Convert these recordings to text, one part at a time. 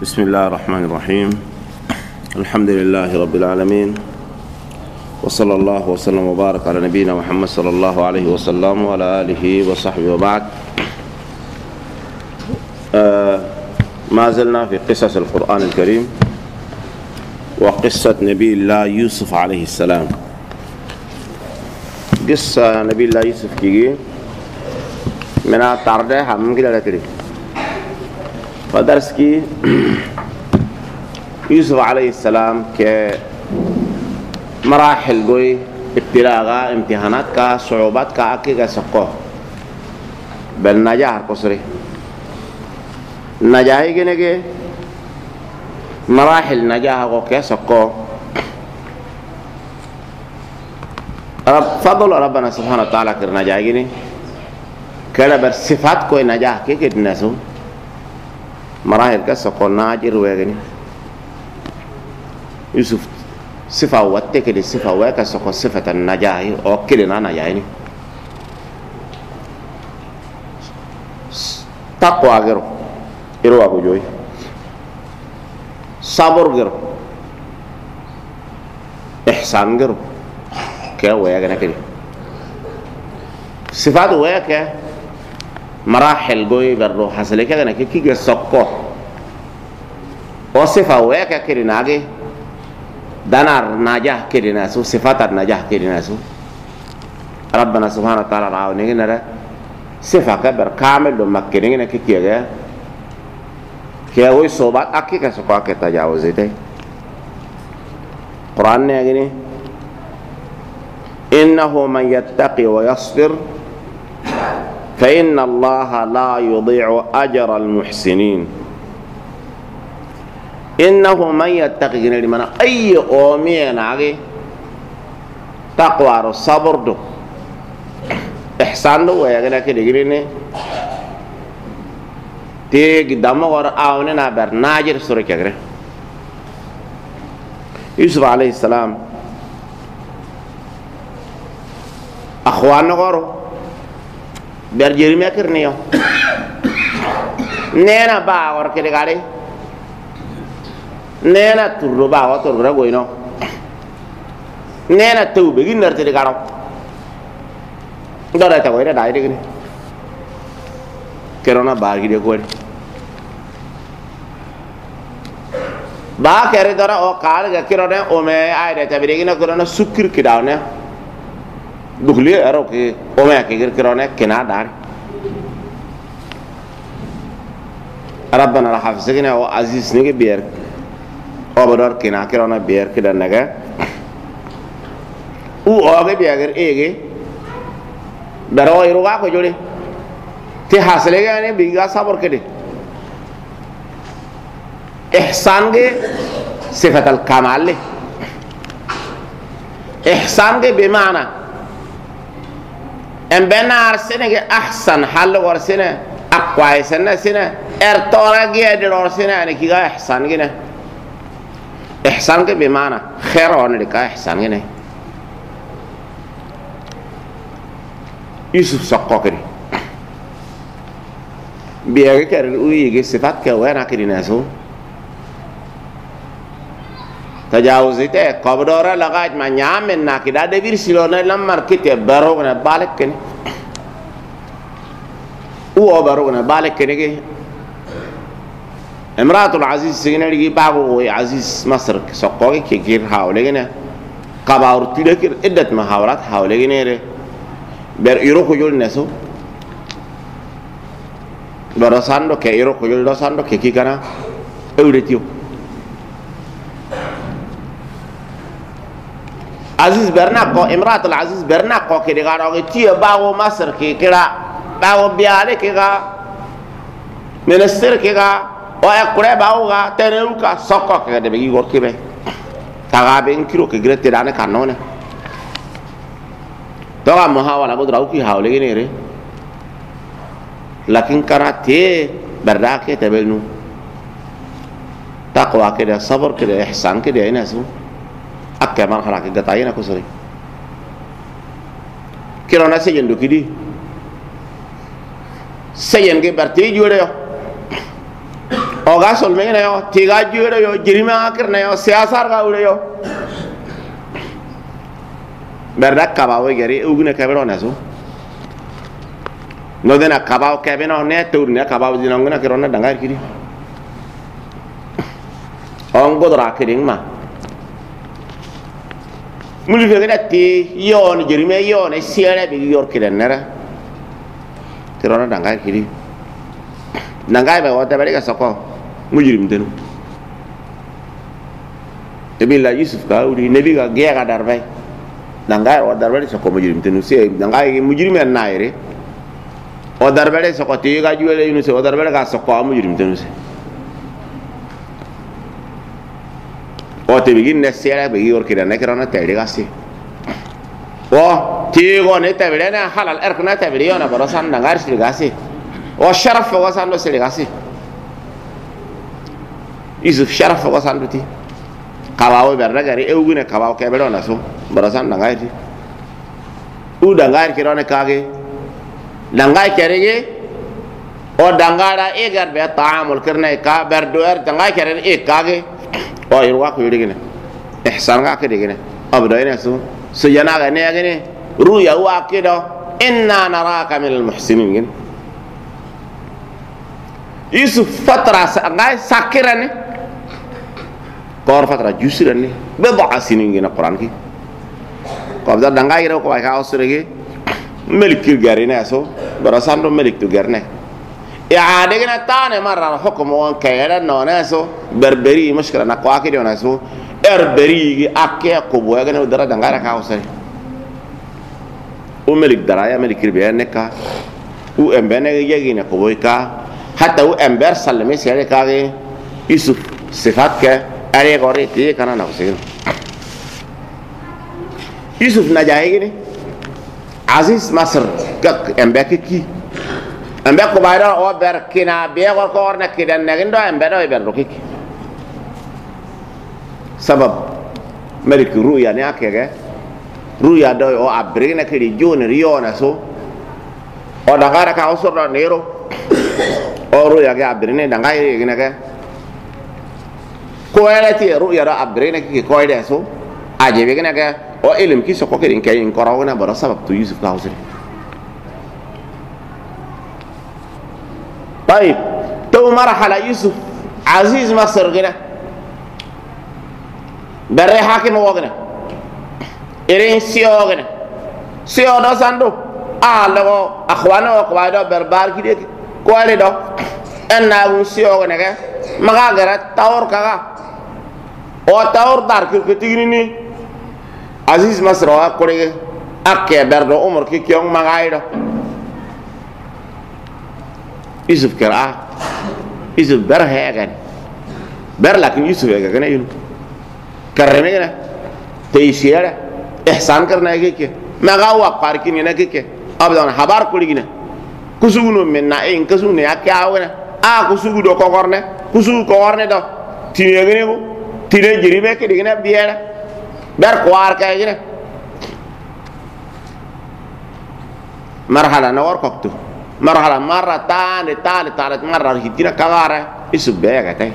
بسم الله الرحمن الرحيم. الحمد لله رب العالمين، وصلى الله وسلم وبارك على نبينا محمد صلى الله عليه وسلم وعلى آله وصحبه وبعد. ما زلنا في قصص القرآن الكريم وقصة نبي الله يوسف عليه السلام. قصة نبي الله يوسف كي من التعرض هم كده لكري فدرس كي يوسف عليه السلام كمراحل قوي ابتلاء امتحانات کا صعوبات کا اکی کا سقو بالنجاح قصري نجاحي كنجي مراحل نجاح وكي سقو فضل ربنا سبحانه وتعالى كر نجاحي كني كلا برصفات کوئی نجاح کے کتناسو مراحل کا سقو ناجر ويغني يوسف صفة واتكل صفة ويك سقو صفة النجاح أو كلنا نجاحني تقوى غيره إروا بجوي صبر غيره إحسان غيره كه ويغنا كده صفات ويك مراحل قوي برضو حصل كده أنا كي سقو وصفة ويك كده ناجي دنار نجاح كده ناسو صفات النجاح كده ناسو ربنا سبحانه وتعالى راوني نرى صفة كبر كامل دو مكينين كي كيه كيه وي صوبات أكي كسقوا كتجاوزي تي قرآن نيجي إنه من يتقي ويصبر فإن الله لا يضيع أجر المحسنين. إنه من يتقي جنري منا أي أمين عجي تقوى الصبر دو إحسان دو ويا كده كده جريني تيجي دم ور آوننا برناجر سوري كده. يوسف عليه السلام أخوانه غارو برجيري ما كرنيو نينا باور كده كده نينا تربا وتربا غوينو نينا تو بيجي نرتدي كارو دارا تاويرا دايري كني كورونا بارغي دي كوري با كاري دارا او كار كورونا او مي ايدا تبريغي نا كورونا سكر كداونا دخلي ارو كي او مي كير كورونا كنا دار ربنا لا حافظنا او عزيز نيجي بير أبدار كنا كنا بير كده نجا وآگے بياگر إيجي دروي روغا كجولي تحصل لك يعني بيجا صبر كده إحسان کے صفة الكمال له إحسان کے بمعنى إن بنا أرسنة أحسن حل ورسنة أقوى سنة سنة ارتورا جيد ورسنة يعني كذا إحسان كده إحسان के बेमाना खैर होने लिखा إحسان के नहीं यूसुफ सक्को करी बियागे कर उई के सिफात क्या हुआ ना करी ना सो तजावुज़ इते कब्रोरा लगा इतना न्याम में ना किदा देवीर सिलोने लम्मर किते बरोग ने बालक कने वो बरोग ने बालक कने के امرأة العزيز سيناري جي باغو عزيز مصر سقوي كير حاولينا قباور تيلكر عدة محاولات حاولينا بير يروحوا يقول ناسو براساندو كي يروحوا يقول راساندو كي كنا اولتيو عزيز برناقو امرأة العزيز برناقو كي دغارو تي باغو مصر كي كلا باغو بيالي كيغا منستر كيغا وأقرأ باوغا تنوكا سوكا كده بيجي غوركي به تغابين كيلو كجرت تدانه كانونه ترى محاولة بود راوكي حاولي نيره لكن كانت تي برداك تبلنو تقوى كده صبر كده إحسان كده يناسو أكمل حركة قطعينا كسري كيلو ناس يندو كدي سين كي برتي جوړه o ga sol me ne yo ti ga jure yo jirima akir ne yo siyasar ga ule yo berda kabawo gari ugune kabero na so no dena kabawo kabeno ne tourne kabawo dinonguna kirona dangar kiri on godra kiring ma mulu fe gada ti yon jirime yon e siere bi yor kiren nera kirona dangar kiri nangai ba wata bari ga soko mujirim tenu ebilla yusuf ka uri nebi ga gega darbay nangai o darbay soko mujirim tenu se nangai mujirim en naire o darbay soko ti ga juwele yunus o darbay ga soko mujirim tenu se o te bigin ne sera be yor kira ne kira na tele ga se o ti go ne tabire na halal erkna tabire yona barasan nangar sil ga se o sharaf wa sando sil ga se yusuf sharaf wa sando ti kawawo berda gari ewgune kawawo kebelo na so barasan nangai ti u dangar kira ne kage dangai kerege o dangara egar be taamul kirna ka berdoer dangai kere e kage o irwa ko yirigene ihsan ga kede gene abdo ina so yana ga ne gene ruya wa kido inna naraka min al muhsinin gene yusuf fatra ngai sakirane kor fatra jusirane be ba asinin gene quran ki ko da dangai ro ko ka osrege melikir garina so barasando melik tu गर्ने يعني كنا تاني مرة الحكم وان كيرا نونسو بربري مشكلة نقواكي نونسو بربري أكيا كوبويا كنا ودرا دعارا كاوسري وملك درايا ملك ربيع نكا وأمبرنا يجينا كوبوي كا حتى وأمبر سلمي سيري كاغي يوسف صفات كا أري غوري تي كنا نوسين يوسف نجاهي كني عزيز مصر كك أمبكي كي ambe ko bayda o ber kina be ko korna kidan nagindo ambe do ber rokiki sabab malik ruya ne akege ruya do o abrina kidi joni riona so o dangara ka osoro nero o ruya ga abrina dangai gina ke ko elati ruya do abrina ki ko ide so aje be gina ke o ilim ki so ko kidin kay in korawna baro sabab tu yusuf kausri طيب تو مرحلة يوسف عزيز مصر قنا بري حاكم وقنا إرين سيو قنا سيو دو ساندو لغو أخوانا وقوائدو بربار كده كوالي دو أنا سيو قنا كه مغا غرات تاور كغا او تاور دار كتيريني عزيز مصر وقوري أكي بردو عمر كي كيون مغايدو يوسف كرا يوسف بر هيغن بر لكن يوسف هيغن يلو كرمينا تيسير احسان کرنا كيك ما غاوا باركين هنا كيك ابدا خبر كولينا كسونو منا ان كسونو يا كاونا كسوغو دو كورنه كسوغو كورنه دو تينيغني بو تيني جريبه كدينا بيانا بر كوار كاينا مرحله نور كوكتو مرحلة مرة تالت مرة هيتينا كغارة يوسف بيا كتاي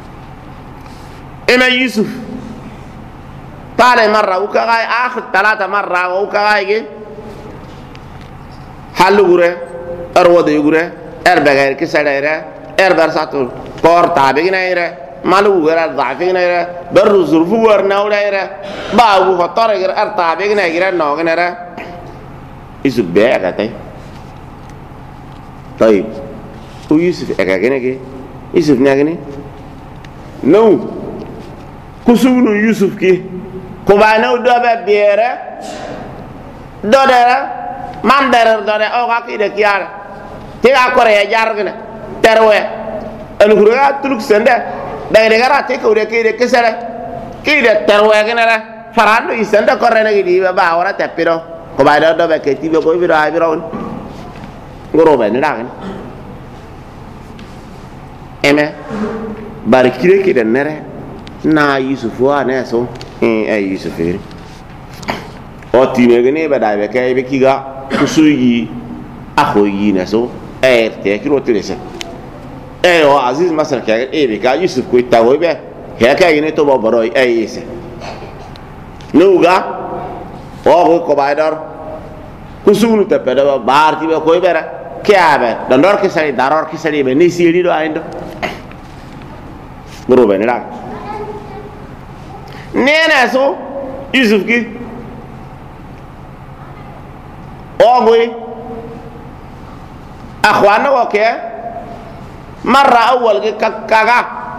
إما يوسف تالت مرة وكغاي آخر 3 مرة وكغاي حلو غورة أرواد يغورة بغير كسرة برساتو كور تابعين إيره مالو غير ضعفين إيره برو ظروف ورناو إيره باو خطر غير تابعين إيره نوعين إيره يوسف بيا كتاي طيب ويوسف أكاكينا كي يوسف ناكيني نو كسونو يوسف كي كوبانو دوبا بيرة دودرة ماندرر دودرة أو كاكي دكيار تيغا كوريا جارغنا تروي أنغورا تلوك سنده دغرا تيكو دكي دكسره كي ده تروي كنا فرانو يسنده كورنا كي دي با اورا تبيرو كوبانو دوبا كتي بكو بيرو هايبيرون ngoroba ni dagen eme barikire ki den nere na yusuf wa ne so yusuf eri o time gene ba da be kay be kiga kusuyi akhoyi ne so te kiro tirese o aziz masar ke bi ka yusuf ko tawo be he ka yini to bo boro ise nuga o ko baydor kusunu te pedo bar ti be ko bera kiabe do ndor ke sari daror ke sari be ni siri do aindo guru be ni rak nena so yusuf ki o goy akhwana ko ke marra awwal ke kaga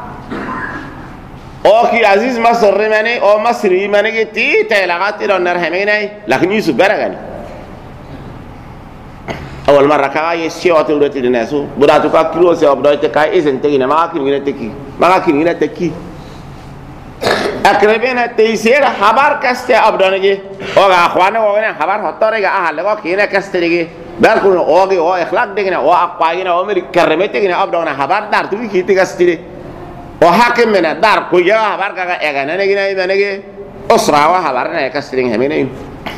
o ki aziz masr mane o masri mane ke ti telagati do nar hemene lakin yusuf baragani awal marra kaga yesiot urati dinasu budatu ka kilo se obdo te kai isen te ina ma kin ngina teki akrabena teisera habar kaste abdonege o ga akhwana o ne habar hotore ga ahal ko kina kaste dege bar ko o ge o ikhlaq dege o aqwaina o meri karmete ge abdona habar dar tu ki te kaste o hakim mena dar ko ya habar ka ega ne ge ne ge usra wa habar ne kaste ge hemene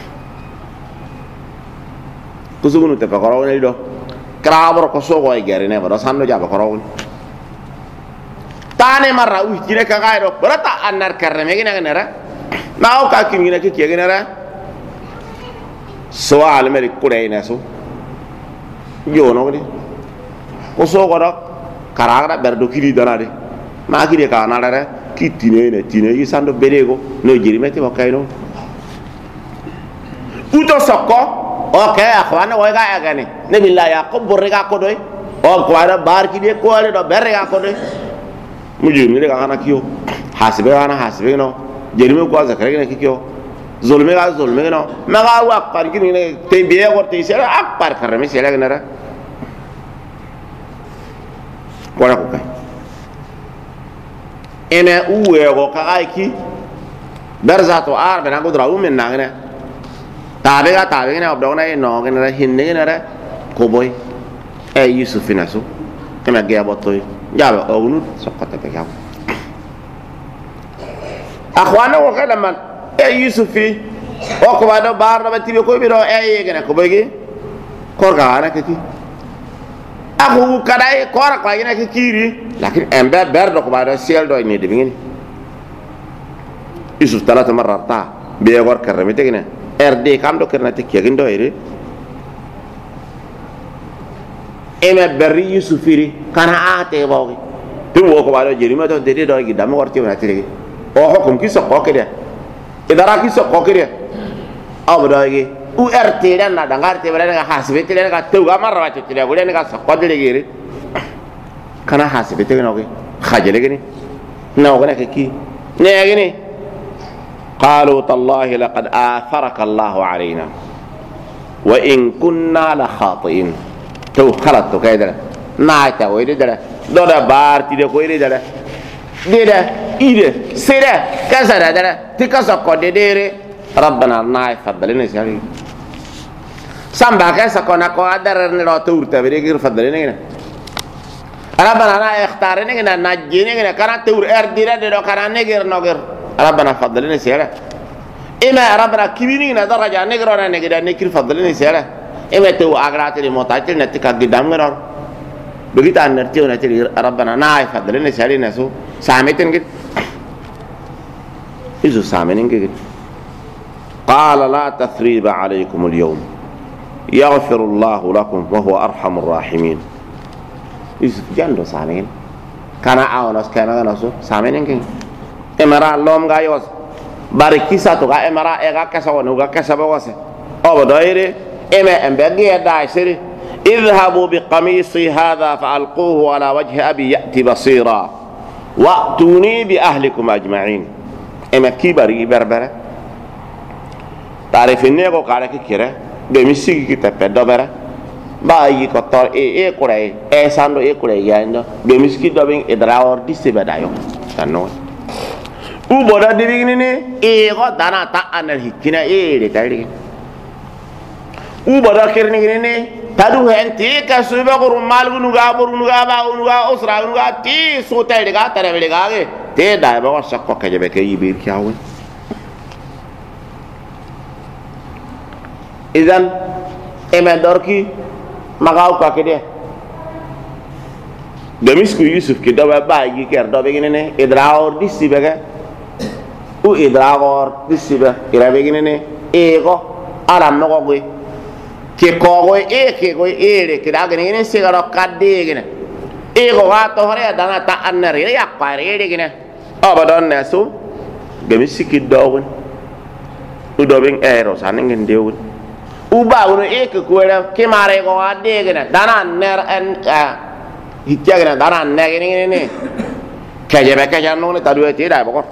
kusugunu te pakoro ne do krabor ko so go e gere ne baro sanno jaba koro tane marra jine ka gairo berata anar karne gina genera mau ka kin gina ki genera soal meri kureina so yo no ni ko so goro karagra berdo kili donade ma kili ka nalare kitine ne tine yisando berego no jiri meti wakaino uto sokko okay akhwana wo ga agane ne billahi yaqub borega ko doy o ko ara bar ki de ko ale do berega ko doy mujur ni daga kana kiyo hasibe kana hasibe no jerime ko zakare ne kiyo zulme ga zulme no maga wa par ki ne te biye gorte sera akbar karame sera ganara wala ko kay ene uwe go ka ki darzato arbe na godra umen na ne tabe ne obdona no ganara hinne ganara ko boy e yusufina so ema ge abotoy jaba ogunut sokata pe gam akhwana wo kala man e yusufi o ko wado bar do batibe ko bi do e yegena ko begi korga ana ke ki akhu kadai kora ko ina ke kiri lakin embe berdo ko wado sel do ni de ngini yusuf talata marrata be gor karame tegene rd kam do kerna te kigindo ere eme berri yusufiri kana ate bogi tu wo ko bado jerima to de do gi dam warti na tirigi o hukum ki so ko kede idara ki so ko kede abdo gi urt den na dangar te bere ga hasbe te ga tu ga marwa te le gure ga so ko de gi kana hasbe te no gi khajele gi no gona ke ki ne gi ni qalu tallahi laqad atharaka allah alaina wa in kunna la khati'in تو خلط تو كده نايتا ويدي ده دودا بارتي ده كويدي ده ده ايده سيده كسر ده تكسر كود ده ربنا ناي فضلنا سيالي سامبا كسر كنا كو ادر نرو تورتا بيغير فضلنا هنا ربنا نا اختارنا هنا نجينا هنا كان تور ارديره ده كان نغير نغير ربنا فضلنا سياله اما ربنا كبيرين درجه نغيرنا نغير نكير فضلنا سياله eme tu agrate di motatil nanti kaki damgar begitu anerti nanti Rabbana naif fadlina sari nasu sametin gitu itu sametin gitu qala la tathriba alaikum al-yawm yaghfirullahu lakum wa huwa arhamur rahimin itu jando sametin kana aonos kana nasu sametin gitu emara lom gayos barikisa to ga emara ega kasawo ga kasaba wase obodoire إما أنبغي داعسر اذهبوا بقميصي هذا فألقوه على وجه أبي يأتي بصيرا وأتوني بأهلكم أجمعين إما كبري بربرة تعرف النيغو قالك كيرا بمسيكي كتابة دبرة باي كتار إيه كوري إيه ساندو إيه كوري ياندو بمسيكي دوبين إدراور ديسي بدايو تنوي وبودا ديبيني إيه غو دانا تا أنا الهكينا إيه دي ubada kirni gini tadu henti ka suba ko mal gunu ga bur nu ga ba nu ga usra nu ga ti so tay de ga tare de ga ge te da ba wa sakko ka je be ke yibir kyawu idan e me dorki magaw ka ke de gemisku yusuf ki dobe baagi ker dobe ginene idraor disibe u idraor disibe irabe ginene ego aram no go ke ko ke go ere ki da ginene sigaro kadde gine ego ga to hore dana ta annare ya qare ere gine abadon nasu gemisiki dogun u dobing ero saningen dewun u baawno ko ke mare go adde gine dana ner en hitya dana ne ne kajebe kajanno ne tadu eti dai bokor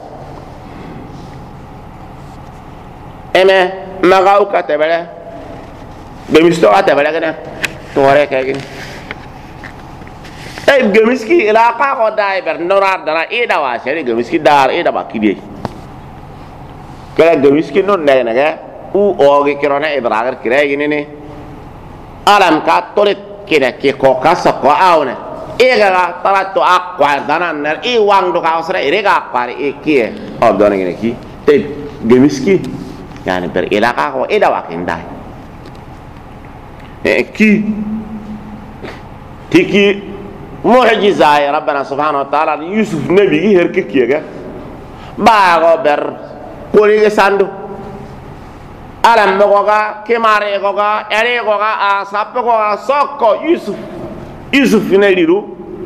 eme magau ka tebele gemisto atebele gene tore kagin gemiski ilaqa ko dai ber norar dana ida wa seri gemiski dar ida bakidi kala gemiski non ne ga u ogi kirona ibragar kire gine ne alam ka tolet kine ke ko kasa ko awne ega taratto acqua danan i wangdo ka osra irega acqua kie odone gine ki te gemiski yani per ilaqa ko ida wakindai ki tiki mu'jiza ya rabbana subhanahu wa ta'ala yusuf nabi gi her kiega ba go ber koli ge sandu alam go ga kemare go ga ere go ga asap go ga sokko yusuf ne liru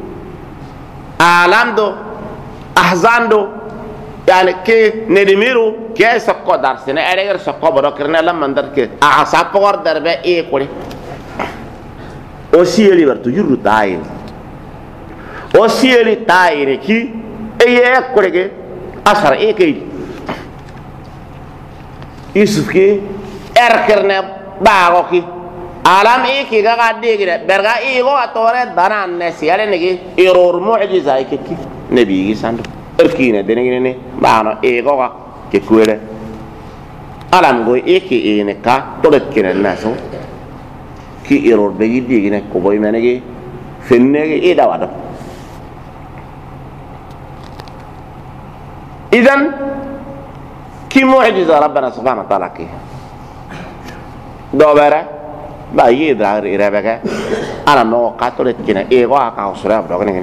alamdo ahzando yani ke nedimiru ke sokko dar sene ere ger sokko bodo kirne lam mandar ke asap go darbe e koli o sieli bertu yurru tayin o sieli tayine ki eye korege asar e kay yusuf ki erkerne bago ki alam e ki ga degire berga e go atore danan ne siale ne ki eror mu'jiza e ki nabi gi sandu erkine denegine ne bano e go ga ke kuele alam go e ki ene ka tolet kine naso ki error be gidi gine ko boy menege fennege e dawado idan ki mu'jiza rabbana subhanahu wa ta'ala ki do bara ba yidra rebega ana no katole kine e go aka usra do gine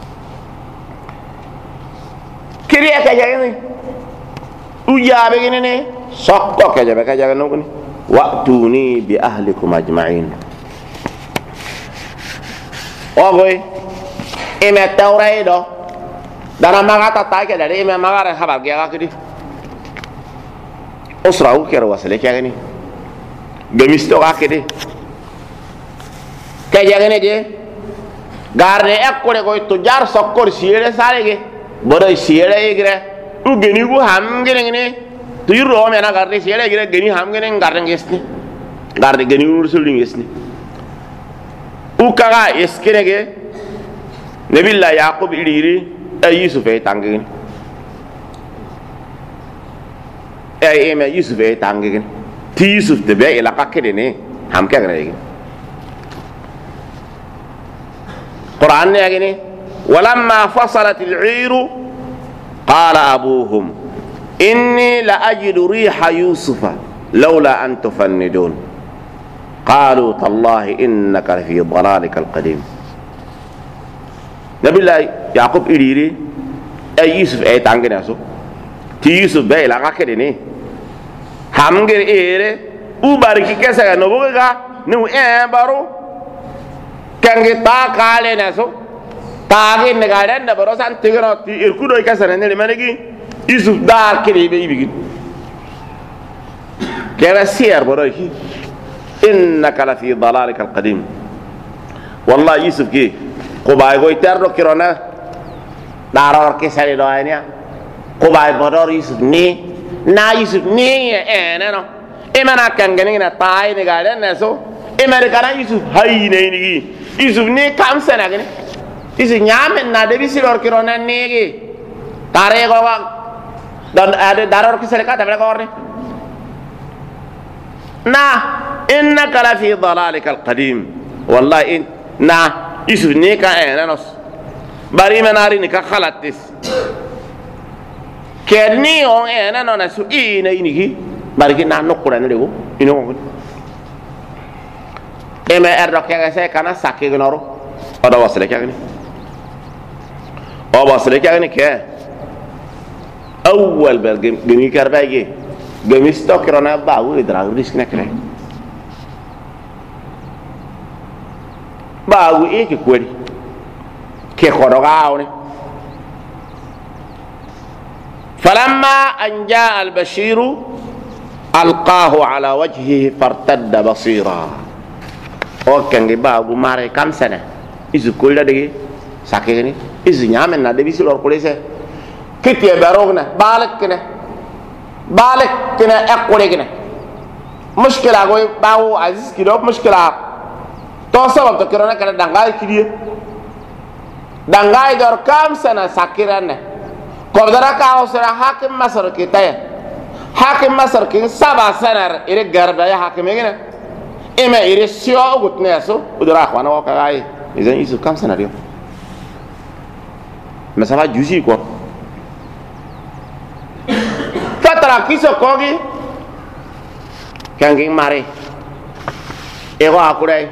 kiriya ka jagene ujabe gine ne sokko ka jabe ka jagano gune wa'tuni bi ahlikum ajma'in ogoy ime tawraido dana magata take dari ime magara habar gya kidi usra u kero wasale kyagani gemisto akidi kayagane ge garne ekkore goy to jar sokkor siere salege bodo siere igre u geni gu hamgene ne to yuro me na garne siere igre geni hamgene garne gesni garne geni ursulin gesni ukaga eskerege nabilla yaqub iliri ay yusuf ay tangin ay eme yusuf ay tangin ti yusuf de be ila kakede ne ham ka gane quran ne agene walamma fasalat al-'ir qala abuhum inni la ajidu riha yusufa lawla an tufannidun قالوا تالله إنك لفي ضلالك القديم نبي الله يعقوب إليري أي يوسف أي تانغنا سو تي يوسف بيلا كاكدني hamger ere u bariki kesa no boga no baro kange ta kale na so ta ge ne ga den da baro san tigro ti irkudo kesa ne manegi yusuf dar kiri be ibigi kera sier baro ki إنك لفي ضلالك القديم والله يوسف كي قبائي قوي تردو كيرونا دارور كسالي دوانيا قبائي بدور يوسف نا يوسف انا نو إمانا كان غنينا تاي نغالي نسو إمانا كان يوسف هاي نيني يوسف كام سنة غني يوسف نعمل نادبي سيلور كيرونا نيجي تاري قوة دارور كسالي كاتا بلا قورني نا إنك لفي ضلالك القديم والله إن نا يوسف نيكا أنا نص بري مناري نيكا خلاتس كرني أو أنا نسو إيه نيجي بري نا نقول أنا ليو إنه ممكن إما أردك يا سيد كنا ساكي غنورو هذا وصلك يا غني wasle kagani ke awwal bal gemi karbaye gemi stokirona bawu idra risk nakre bawu ke kweri ke khorogaawne falamma an jaa al-bashiru alqaahu ala wajhihi fartadda basira o kangi bawu mare kamsana isu kulla dege sakeni isu nyamen na debi silor kulese kitiye barogna balak kene ekkuregna mushkila go bawu aziz kido mushkila to sabab to kirona kana dangay kidiye dangay dor kam sana sakiranne kordara ka osra hakim masar kitaya hakim masar kin saba sanar ire garda ya hakim ngene ime ire sio gutne so udara khwana ko kay izan isu kam sanar yo masaba juzi ko fatara kiso kogi kangi mare ego akurai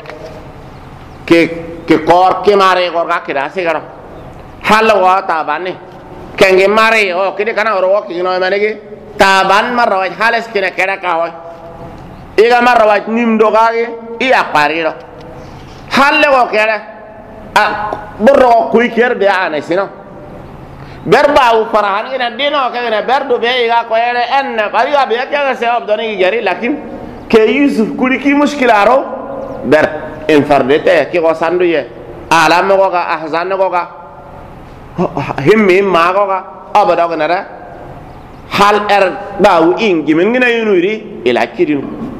ke kor ke mare kor ka kira sigaro halo wa tabane kangi mare o kide kana ro ki no manege taban marwa halas kina kera ka ho iga marwa nim do gage iya pariro halle ko kera a burro ko ker de ana sino berba u farahan ina dino ka ina berdo be iga ko ere en qariya be ka se abdoni gari lakin ke yusuf kuli ki mushkilaro ber in fardete ki ko sandu ye alam ko ga ahzan ko ga himmi ma ko ga abada ko nara hal bawu in gimin ngina yunuri ila kirin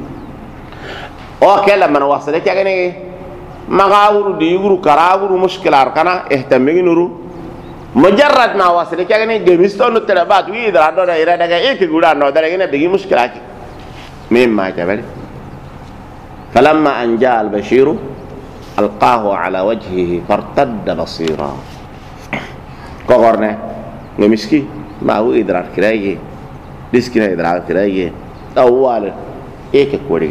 o kala man wasale ka gane magawuru di guru karawuru mushkilar kana ihtammi nuru mujarrad ma wasale ka gane gemisto no terabat wi dara do da ira daga ek gura no daga gane digi mushkilati mimma jabali falamma an jaa al-bashiru alqahu ala wajhihi fartadda basira ko gorne ngemiski bawu idrar kiraye diskina idrar kiraye awwal ek kori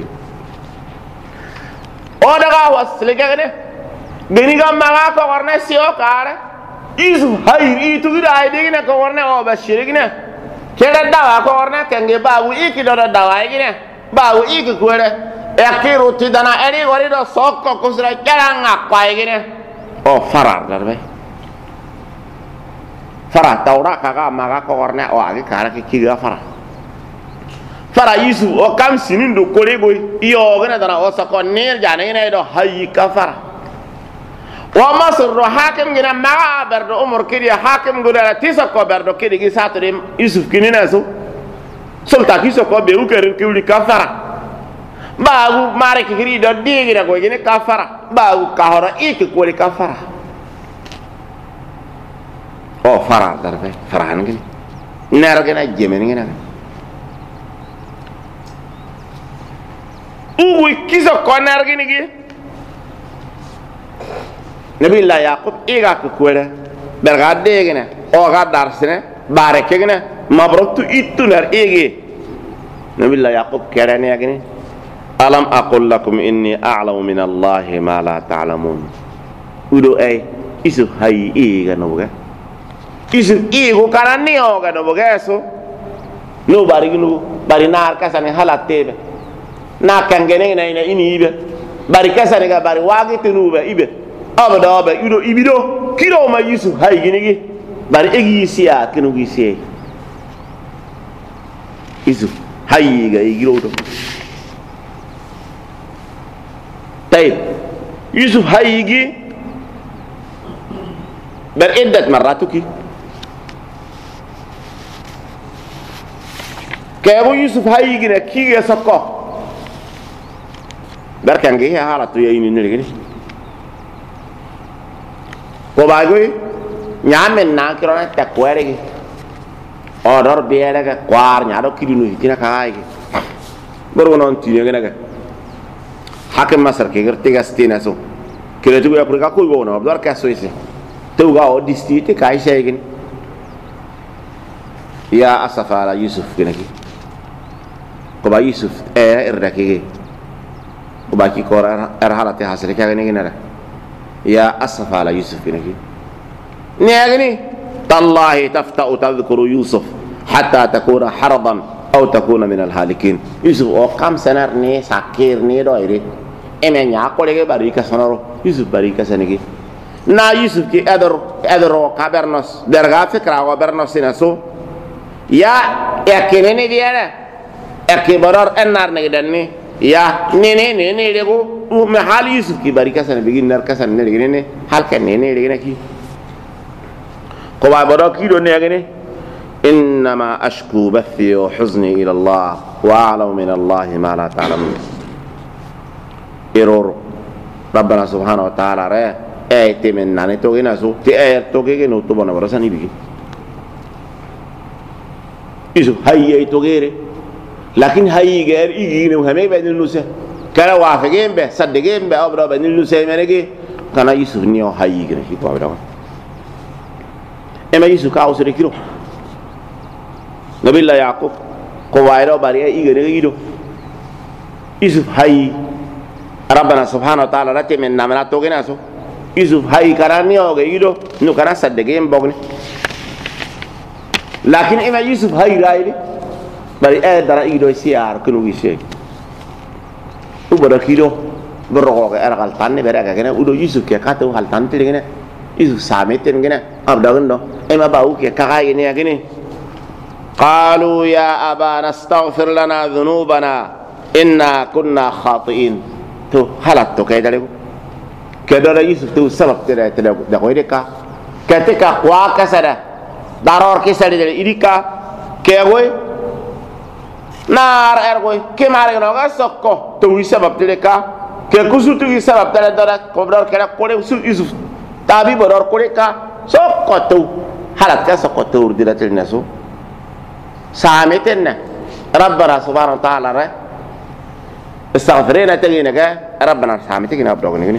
o daga wasle gane gani gamma ko gorne sio kare isu hay itu gira idina ko gorne o bashirigna kera dawa ko gorne kange bawu iki do dawa igina bawu iki kore akiru tidana eri gori do sokko kusra keranga kwa igina o farar darbe fara taura kaga maga ko gorne o agi kara ki kiga fara yisu o kam sinin do kore boy iyo gana dana o sako nir jana ina do hayi ka fara wa masr ro hakim gina maga berdo umur kidi hakim gudara tisa ko berdo kidi gi satri yusuf kinina so sulta kiso ko be uker kiuli ka fara bagu mare kiri do digira ko gine ka fara bagu ka hora iki ko ka fara o fara darbe farahan gini nero gina jemen gina ubu kiso ko nero gini gi nabi la yaqub iga ko kwere berga de gina o ga darsene bare ke gina mabroktu itu nar igi nabi la yaqub kere ne gini alam aqul lakum inni a'lamu min allahi ma la ta'lamun udo ay isu hay iga no ga isu igo kanani o ga no ga so no bari ginu bari nar kasane halatebe na kangene na ina ini ibe bari kasane ga bari wagi tenuba ibe abada ba udo ibido kilo ma isu hay gini gi bari egi siya kinu gi siya isu hay ga igiro do طيب يوسف هيجي بعدة مرات كي كأبو يوسف هيجي نكية سكوا بركان جيه حالته يجيني نرجعني وبعدين نعمل ناكرنا تكويرك order biara kwar nyado kidinu hitina kaai baru non tinya gana hakim masar ke gerti gastina so kira tu ya perga ku go na abdar kaso ise tu ga o distite kai shaygin ya asafa ala yusuf kinaki ko ba yusuf irdaki ko ba ki ko halate hasre ka gani gina ya asafa ala yusuf kinaki ne gani تالله تفتأ تذكر يوسف حتى تكون حرضا أو تكون من الهالكين يوسف وقام سنرني سكيرني دويري إمن يأكل بريكة سنرو يوسف بريكة سنجي نا يوسف كي أدرو كابرنوس درجة فكرة وبرنوس نسو يا كنني ديانا كبرار النار نجدني يا نيني لغو محل يوسف كي بريكة سنة بيجي نار كسر نيجي حال كنيني لغنا كي قبا برا كي دو نيجي إنما أشكو بثي وحزني إلى الله وأعلم من الله ما لا تعلمون إرور ربنا سبحانه وتعالى رأي أيتي من ناني توغي ناسو تي أيت توغي نوتو بنا برساني بيجي يوسف هاي توغيري لكن هاي غير إيجي نمهمي بين النوسة كلا وافقين به صدقين به أبرا بين النوسة منكي كان يوسف نيو هاي غير كي توابرا إما يوسف كاو سريكيرو نبي الله يعقوب قوائرو باريا إيجي نغيرو يوسف هاي ربنا سبحانه وتعالى رتي من نامنا توغي ناسو يوسف هاي كراني أو غيرو نو كان صدقين بغني لكن إما يوسف هاي رايلي bari dara ido siar kunu wisek ubara kido beroko ke era kaltan bere aga kene udo yusuf ke katu haltan ti ngene yusuf sameten ngene abdagun do ema bau ke kaga ini ngene qalu ya abana astaghfir lana dhunubana inna kunna khati'in tu halat to kay dale ke dara yusuf tu sabab tira tira da ko ideka ketika kwa kasada daror kisali dale idika ke goy naar ergoy ke mare no ga sokko to wi sabab tele ka ke kusutu wi sabab tele dara ko dor kala ko le su yusuf tabi bodor ko le ka sokko to halat ka sokko to urdira tel nasu sametenna rabbana subhanahu wa ta'ala ra استغفرنا تجينا كا ربنا سامتك نبدو نغني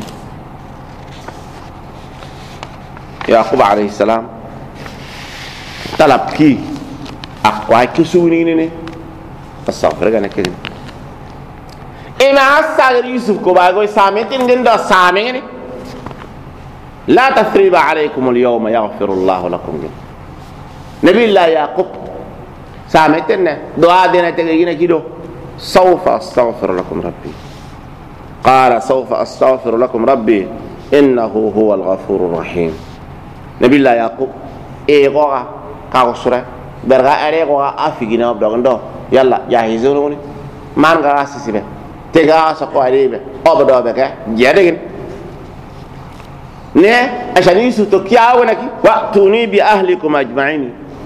يعقوب عليه السلام طلب كي اقوى كسوني ني استغفر غنا كده إما أستغفر يوسف كوباغوي سامتين جندا سامين لا تثريب عليكم اليوم يغفر الله لكم نبي الله يعقوب سامتين دعاء دينا تجينا كده سوف أستغفر لكم ربي قال سوف أستغفر لكم ربي إنه هو الغفور الرحيم نبي الله يعقوب إيه قوة كاوسرة برغا أريه قوة أفيقنا أبدو يلا جاهزوني مان غاسي سيبه تيغا سكو عليه أبدو بك جادين نه عشان يسوع تكيا ونكي وقتوني بأهلكم أجمعين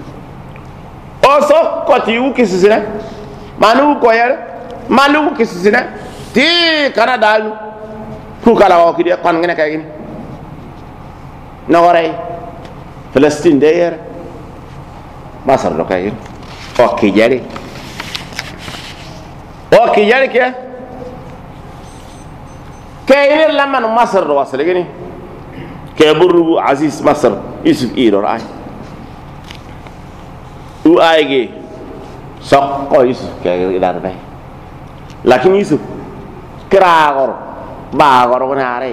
أوسو كتيو كيسنا مانو كوير مانو كيسنا تي كنا دالو كوكالا وكيدي كون غنا كاين نوري فلسطين داير مصر لو كاين اوكي جاري اوكي جاري كيا كاين لما مصر وصل غني كبرو عزيز مصر يوسف ايرو راي و ايغي سوق يوسف كاي دار لكن يوسف كراغور باغور وناري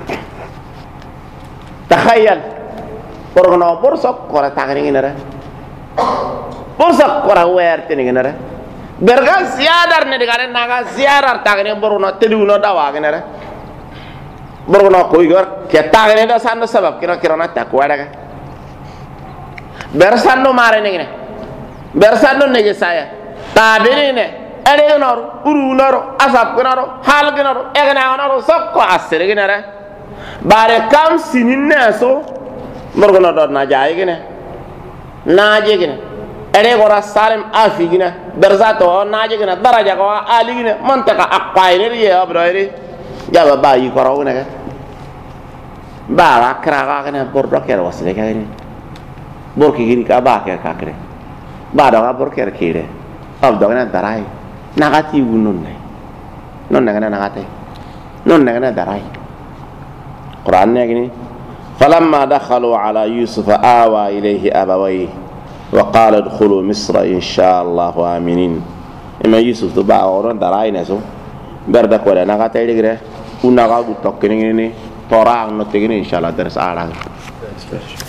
تخيل برغنا برسق كره تاغني نره برسق كره ويرتني نره برغا زيادر ندغار ناغا زيادر تاغني برغنا تديونو داواغ نره برغنا كويغور كتاغني دا سان سبب كيرا تاكوادا برسانو ماري نيغني برسانو نيغي سايا تابيني نه ere noro uru noro asap noro hal noro egna noro sokko asere nere bare kam sininne so morgono do na jaay gene naaje gene ere gora salim afi gene berzato naaje gene daraja ko ali gene mantaka aqayne ye abroire jaba bayi ko raw ne bara kraga gene bordo ker wasle gene borki gini ka ba ke kakre ba do ga borker kire abdo gene darai nagati gununne non nagana nagate non nagana darai Quran ne gini falamma dakhalu ala yusuf awa ilayhi abawayhi wa qala adkhulu misra insha Allah aminin ima yusuf to ba oron darai ne so berda ko da nagate digre unaga gu tokkini ni torang no tigini insha Allah deres ala